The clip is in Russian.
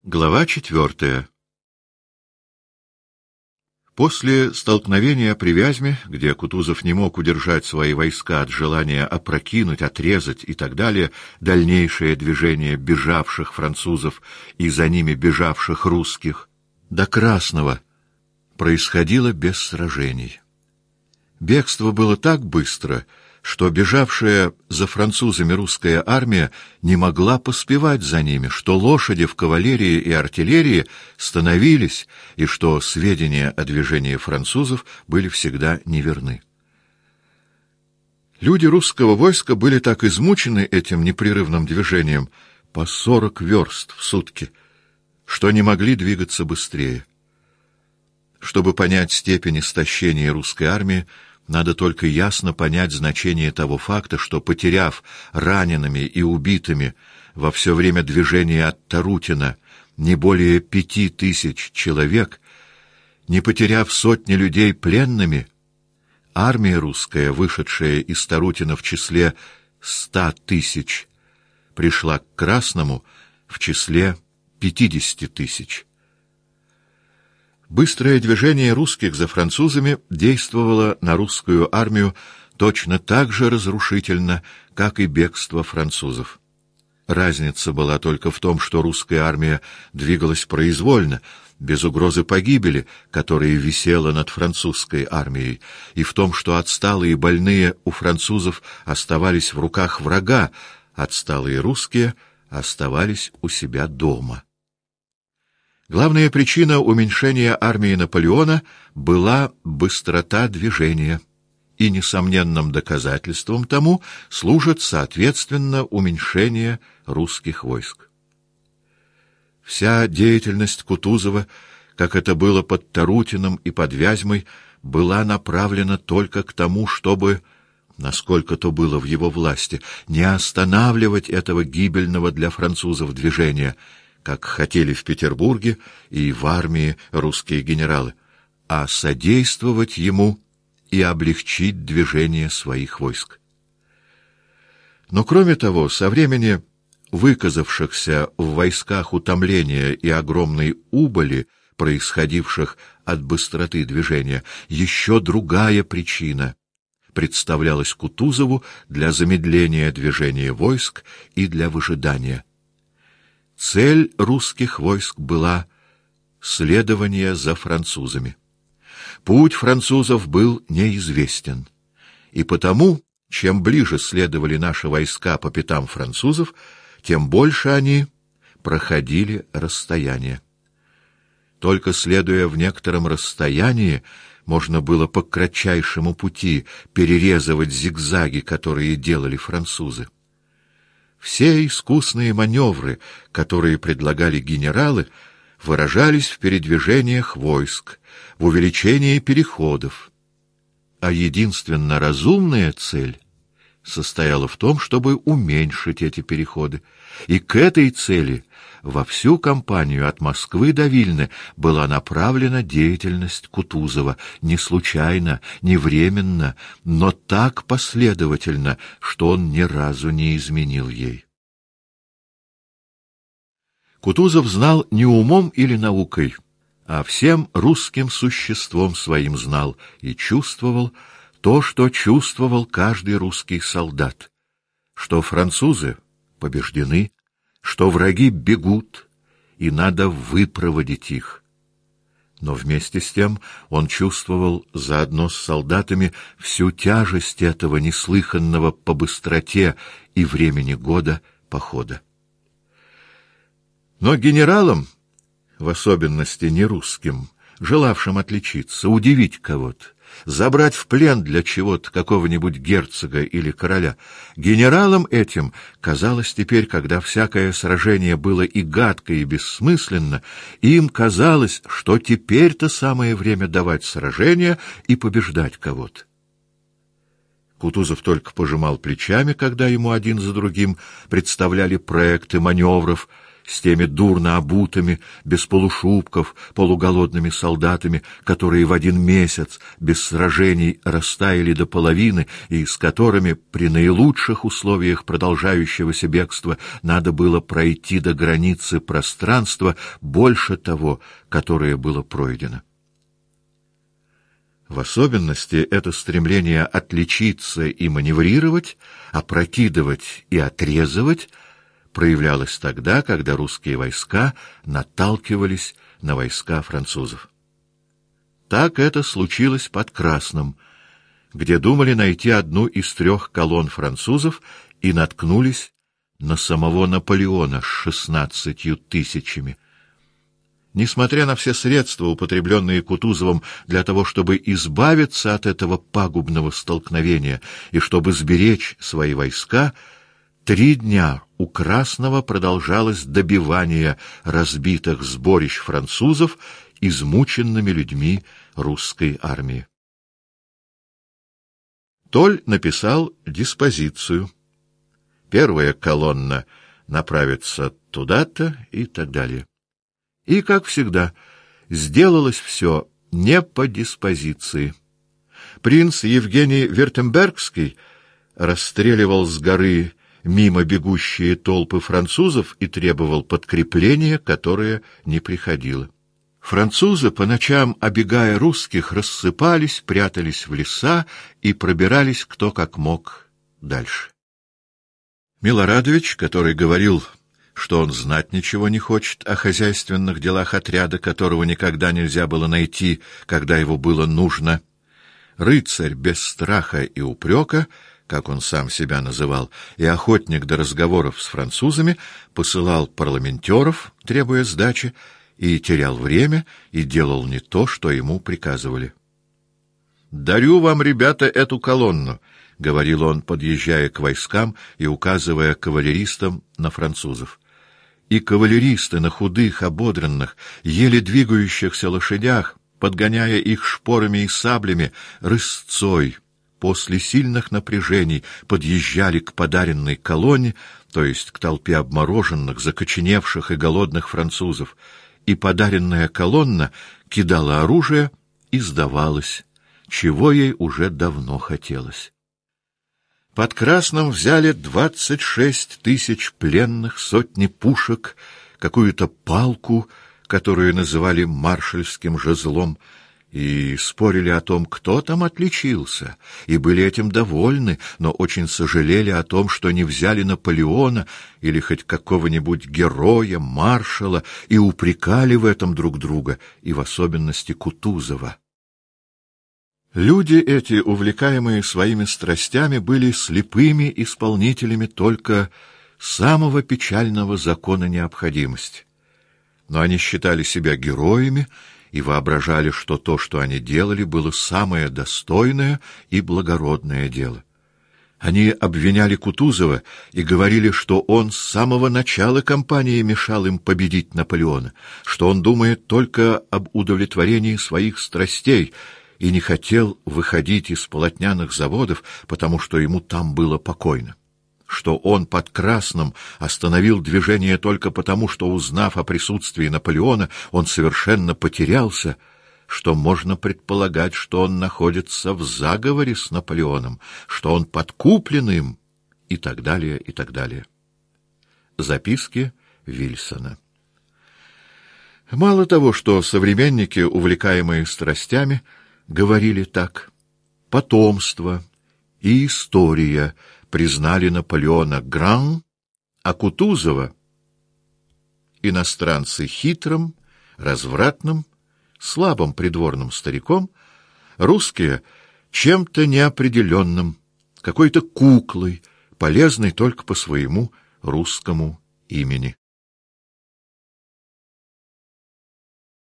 Глава 4. После столкновения при Вязьме, где Кутузов не мог удержать свои войска от желания опрокинуть, отрезать и так далее дальнейшее движение бежавших французов и за ними бежавших русских, до Красного происходило без сражений. Бегство было так быстро, что бежавшая за французами русская армия не могла поспевать за ними, что лошади в кавалерии и артиллерии становились, и что сведения о движении французов были всегда неверны. Люди русского войска были так измучены этим непрерывным движением по 40 верст в сутки, что не могли двигаться быстрее. Чтобы понять степень истощения русской армии, надо только ясно понять значение того факта, что, потеряв ранеными и убитыми во все время движения от Тарутина не более 5000 человек, не потеряв сотни людей пленными, армия русская, вышедшая из Тарутина в числе 100 000, пришла к Красному в числе 50 000. Быстрое движение русских за французами действовало на русскую армию точно так же разрушительно, как и бегство французов. Разница была только в том, что русская армия двигалась произвольно, без угрозы погибели, которая висела над французской армией, и в том, что отсталые и больные у французов оставались в руках врага, отсталые русские оставались у себя дома. Главная причина уменьшения армии Наполеона была быстрота движения, и несомненным доказательством тому служит, соответственно, уменьшение русских войск. Вся деятельность Кутузова, как это было под Тарутиным и под Вязьмой, была направлена только к тому, чтобы, насколько то было в его власти, не останавливать этого гибельного для французов движения, как хотели в Петербурге и в армии русские генералы, а содействовать ему и облегчить движение своих войск. Но кроме того, со времени выказавшихся в войсках утомления и огромной убыли, происходивших от быстроты движения, еще другая причина представлялась Кутузову для замедления движения войск и для выжидания. Цель русских войск была следование за французами. Путь французов был неизвестен, и потому, чем ближе следовали наши войска по пятам французов, тем больше они проходили расстояние. Только следуя в некотором расстоянии, можно было по кратчайшему пути перерезывать зигзаги, которые делали французы. Все искусные маневры, которые предлагали генералы, выражались в передвижениях войск, в увеличении переходов. А единственно разумная цель состояла в том, чтобы уменьшить эти переходы. И к этой цели во всю кампанию от Москвы до Вильны была направлена деятельность Кутузова, не случайно, не временно, но так последовательно, что он ни разу не изменил ей. Кутузов знал не умом или наукой, а всем русским существом своим знал и чувствовал то, что чувствовал каждый русский солдат, что французы побеждены, что враги бегут, и надо выпроводить их. Но вместе с тем он чувствовал заодно с солдатами всю тяжесть этого неслыханного по быстроте и времени года похода. Но генералам, в особенности не русским, желавшим отличиться, удивить кого-то, забрать в плен для чего-то какого-нибудь герцога или короля, генералам этим казалось теперь, когда всякое сражение было и гадко, и бессмысленно, им казалось, что теперь-то самое время давать сражение и побеждать кого-то. Кутузов только пожимал плечами, когда ему один за другим представляли проекты маневров, с теми дурно обутыми, без полушубков, полуголодными солдатами, которые в один месяц без сражений растаяли до половины и с которыми при наилучших условиях продолжающегося бегства надо было пройти до границы пространства больше того, которое было пройдено. В особенности это стремление отличиться и маневрировать, опрокидывать и отрезывать проявлялось тогда, когда русские войска наталкивались на войска французов. Так это случилось под Красным, где думали найти одну из 3 колонн французов и наткнулись на самого Наполеона с 16 000. Несмотря на все средства, употребленные Кутузовым для того, чтобы избавиться от этого пагубного столкновения и чтобы сберечь свои войска, 3 дня у Красного продолжалось добивание разбитых сборищ французов измученными людьми русской армии. Толь написал диспозицию. 1-я колонна направится туда-то и так далее. И, как всегда, сделалось все не по диспозиции. Принц Евгений Вюртембергский расстреливал с горы мимо бегущие толпы французов и требовал подкрепления, которое не приходило. Французы, по ночам обегая русских, рассыпались, прятались в леса и пробирались кто как мог дальше. Милорадович, который говорил, что он знать ничего не хочет о хозяйственных делах отряда, которого никогда нельзя было найти, когда его было нужно, рыцарь без страха и упрека, как он сам себя называл, и охотник до разговоров с французами, посылал парламентеров, требуя сдачи, и терял время, и делал не то, что ему приказывали. «Дарю вам, ребята, эту колонну», — говорил он, подъезжая к войскам и указывая кавалеристам на французов. И кавалеристы на худых, ободранных, еле двигающихся лошадях, подгоняя их шпорами и саблями, рысцой, после сильных напряжений подъезжали к подаренной колонне, то есть к толпе обмороженных, закоченевших и голодных французов, и подаренная колонна кидала оружие и сдавалась, чего ей уже давно хотелось. Под Красным взяли 26 000 пленных, сотни пушек, какую-то палку, которую называли маршальским жезлом, и спорили о том, кто там отличился, и были этим довольны, но очень сожалели о том, что не взяли Наполеона или хоть какого-нибудь героя, маршала, и упрекали в этом друг друга, и в особенности Кутузова. Люди эти, увлекаемые своими страстями, были слепыми исполнителями только самого печального закона необходимости. Но они считали себя героями и воображали, что то, что они делали, было самое достойное и благородное дело. Они обвиняли Кутузова и говорили, что он с самого начала кампании мешал им победить Наполеона, что он думает только об удовлетворении своих страстей и не хотел выходить из полотняных заводов, потому что ему там было покойно, что он под Красным остановил движение только потому, что, узнав о присутствии Наполеона, он совершенно потерялся, что можно предполагать, что он находится в заговоре с Наполеоном, что он подкуплен им, и так далее, и так далее. Записки Вильсона. Мало того, что современники, увлекаемые страстями, говорили так, потомство и история признали Наполеона гран, а Кутузова иностранцы хитрым, развратным, слабым придворным стариком, русские чем-то неопределенным, какой-то куклой, полезной только по своему русскому имени.